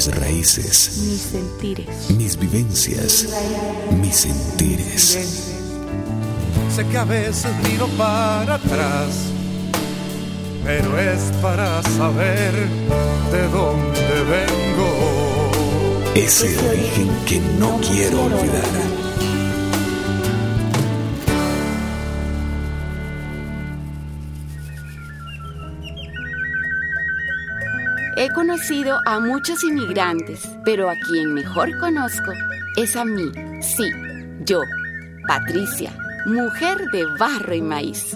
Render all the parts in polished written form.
mis raíces, mis sentires, mis vivencias, mis sentires. Sé que a veces miro para atrás, pero es para saber de dónde vengo. Ese origen que no quiero olvidar. He conocido a muchos inmigrantes, pero a quien mejor conozco es a mí, sí, yo, Patricia, mujer de barro y maíz.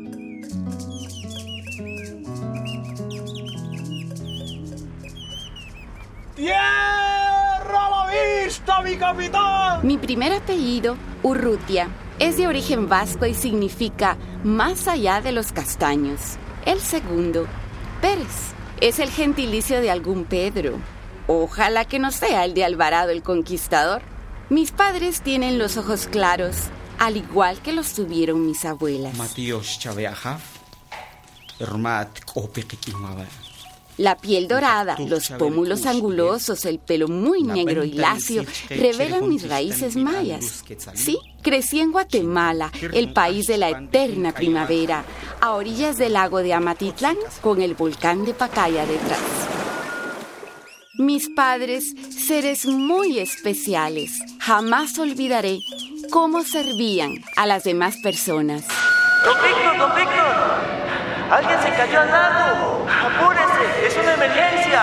¡Tierra a la vista, mi capitán! Mi primer apellido, Urrutia, es de origen vasco y significa más allá de los castaños. El segundo, Pérez, es el gentilicio de algún Pedro. Ojalá que no sea el de Alvarado el Conquistador. Mis padres tienen los ojos claros, al igual que los tuvieron mis abuelas. La piel dorada, los pómulos angulosos, el pelo muy negro y lacio revelan mis raíces mayas. Sí, crecí en Guatemala, el país de la eterna primavera, a orillas del lago de Amatitlán, con el volcán de Pacaya detrás. Mis padres, seres muy especiales, jamás olvidaré cómo servían a las demás personas. Don Víctor, alguien se cayó al lago. ¡Apúrese! ¡Es una emergencia!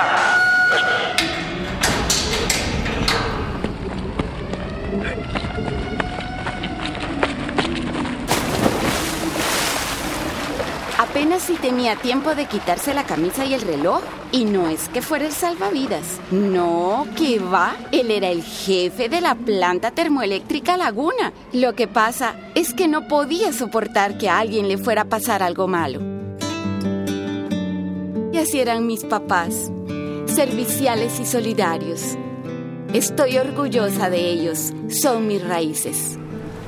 Apenas si tenía tiempo de quitarse la camisa y el reloj. Y no es que fuera el salvavidas. No, que va. Él era el jefe de la planta termoeléctrica Laguna. Lo que pasa es que no podía soportar que a alguien le fuera a pasar algo malo. Y así eran mis papás, serviciales y solidarios. Estoy orgullosa de ellos, son mis raíces.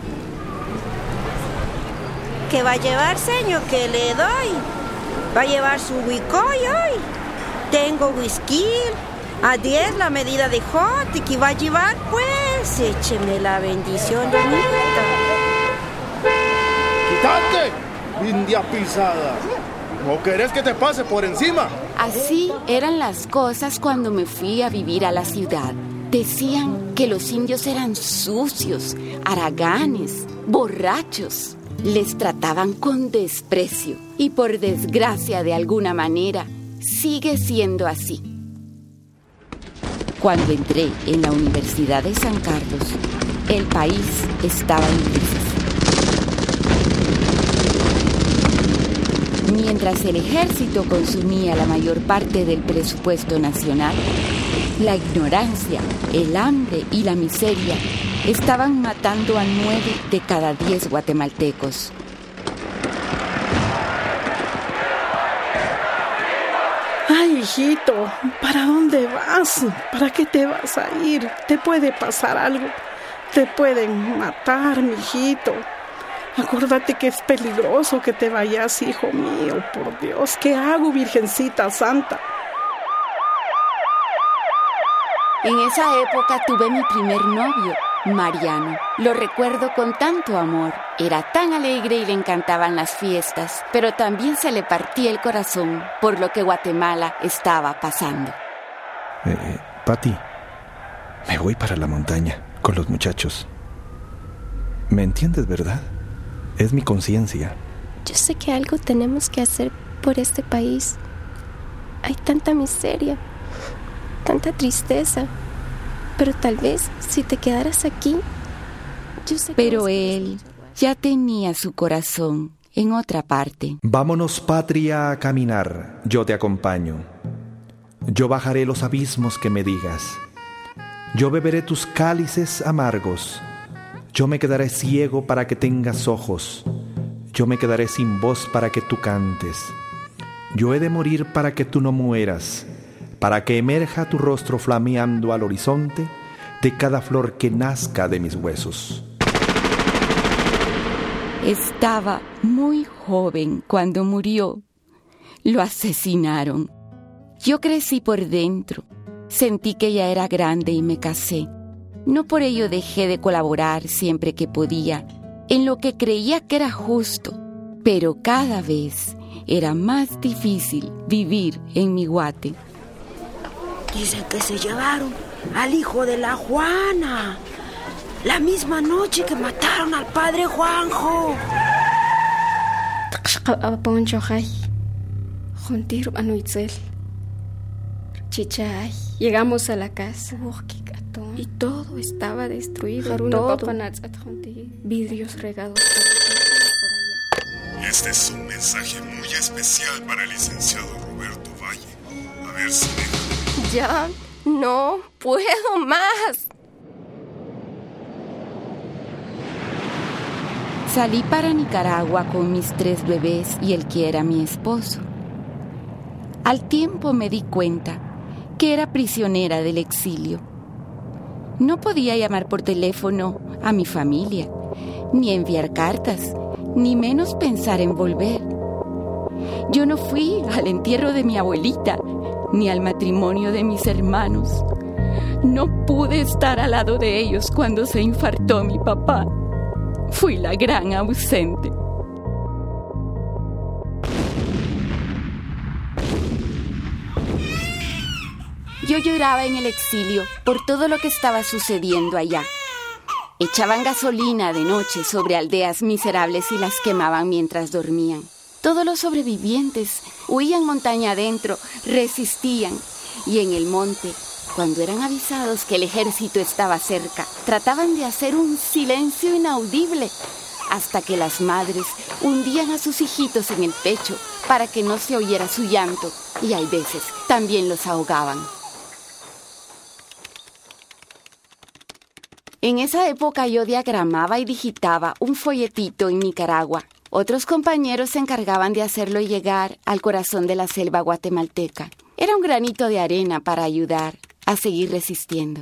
¿Qué va a llevar, señor? ¿Qué le doy? ¿Va a llevar su huicoy hoy? Tengo whisky, a 10 la medida de hot. ¿Y qué va a llevar? Pues écheme la bendición, doñita. ¡Quítate, india pisada! ¿No querés que te pase por encima? Así eran las cosas cuando me fui a vivir a la ciudad. Decían que los indios eran sucios, haraganes, borrachos. Les trataban con desprecio y por desgracia de alguna manera sigue siendo así. Cuando entré en la Universidad de San Carlos, el país estaba en crisis. Mientras el ejército consumía la mayor parte del presupuesto nacional, la ignorancia, el hambre y la miseria estaban matando a 9 de cada 10 guatemaltecos. Ay, hijito, ¿para dónde vas? ¿Para qué te vas a ir? Te puede pasar algo. Te pueden matar, mijito. Acuérdate que es peligroso que te vayas, hijo mío. Por Dios, ¿qué hago, Virgencita Santa? En esa época tuve mi primer novio, Mariano. Lo recuerdo con tanto amor. Era tan alegre y le encantaban las fiestas, pero también se le partía el corazón por lo que Guatemala estaba pasando. Pati, me voy para la montaña con los muchachos. ¿Me entiendes, verdad? Es mi conciencia. Yo sé que algo tenemos que hacer por este país. Hay tanta miseria, tanta tristeza. Pero tal vez si te quedaras aquí, yo sé que... Pero él ya tenía su corazón en otra parte. Vámonos, patria, a caminar. Yo te acompaño. Yo bajaré los abismos que me digas. Yo beberé tus cálices amargos. Yo me quedaré ciego para que tengas ojos. Yo me quedaré sin voz para que tú cantes. Yo he de morir para que tú no mueras, para que emerja tu rostro flameando al horizonte de cada flor que nazca de mis huesos. Estaba muy joven cuando murió. Lo asesinaron. Yo crecí por dentro. Sentí que ya era grande y me casé. No por ello dejé de colaborar siempre que podía, en lo que creía que era justo, pero cada vez era más difícil vivir en mi Guate. Dicen que se llevaron al hijo de la Juana, la misma noche que mataron al padre Juanjo. Chichay, llegamos a la casa y todo estaba destruido. Todo. Vidrios regados por allá. Este es un mensaje muy especial para el licenciado Roberto Valle. A ver si Ya no puedo más. Salí para Nicaragua con mis 3 bebés y el que era mi esposo. Al tiempo me di cuenta que era prisionera del exilio. No podía llamar por teléfono a mi familia, ni enviar cartas, ni menos pensar en volver. Yo no fui al entierro de mi abuelita, ni al matrimonio de mis hermanos. No pude estar al lado de ellos cuando se infartó mi papá. Fui la gran ausente. Yo lloraba en el exilio por todo lo que estaba sucediendo allá. Echaban gasolina de noche sobre aldeas miserables y las quemaban mientras dormían. Todos los sobrevivientes huían montaña adentro, resistían, y en el monte, cuando eran avisados que el ejército estaba cerca, trataban de hacer un silencio inaudible, hasta que las madres hundían a sus hijitos en el pecho para que no se oyera su llanto, y hay veces también los ahogaban. En esa época yo diagramaba y digitaba un folletito en Nicaragua. Otros compañeros se encargaban de hacerlo llegar al corazón de la selva guatemalteca. Era un granito de arena para ayudar a seguir resistiendo.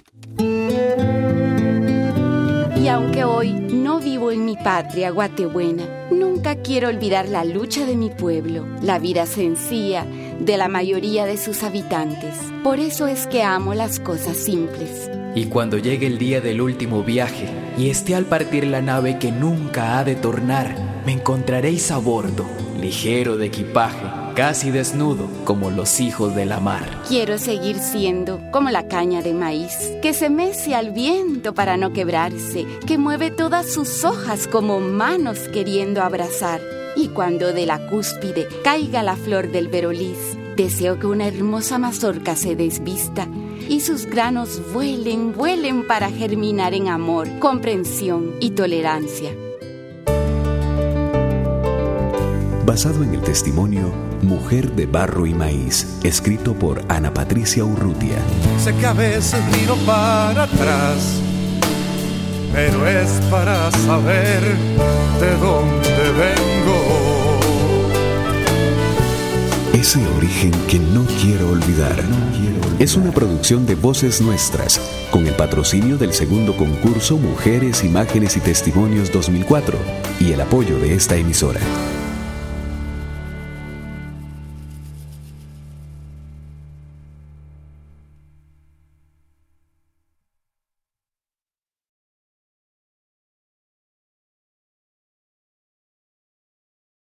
Y aunque hoy no vivo en mi patria guatebuena, nunca quiero olvidar la lucha de mi pueblo, la vida sencilla de la mayoría de sus habitantes. Por eso es que amo las cosas simples. Y cuando llegue el día del último viaje y esté al partir la nave que nunca ha de tornar, me encontraréis a bordo, ligero de equipaje, casi desnudo como los hijos de la mar. Quiero seguir siendo como la caña de maíz, que se mece al viento para no quebrarse, que mueve todas sus hojas como manos queriendo abrazar. Y cuando de la cúspide caiga la flor del veroliz, deseo que una hermosa mazorca se desvista y sus granos vuelen, vuelen para germinar en amor, comprensión y tolerancia. Basado en el testimonio Mujer de Barro y Maíz, escrito por Ana Patricia Urrutia. Sé que a veces miro para atrás, pero es para saber de dónde vengo. Ese origen que no quiero olvidar. Es una producción de Voces Nuestras, con el patrocinio del segundo concurso Mujeres, Imágenes y Testimonios 2004 y el apoyo de esta emisora.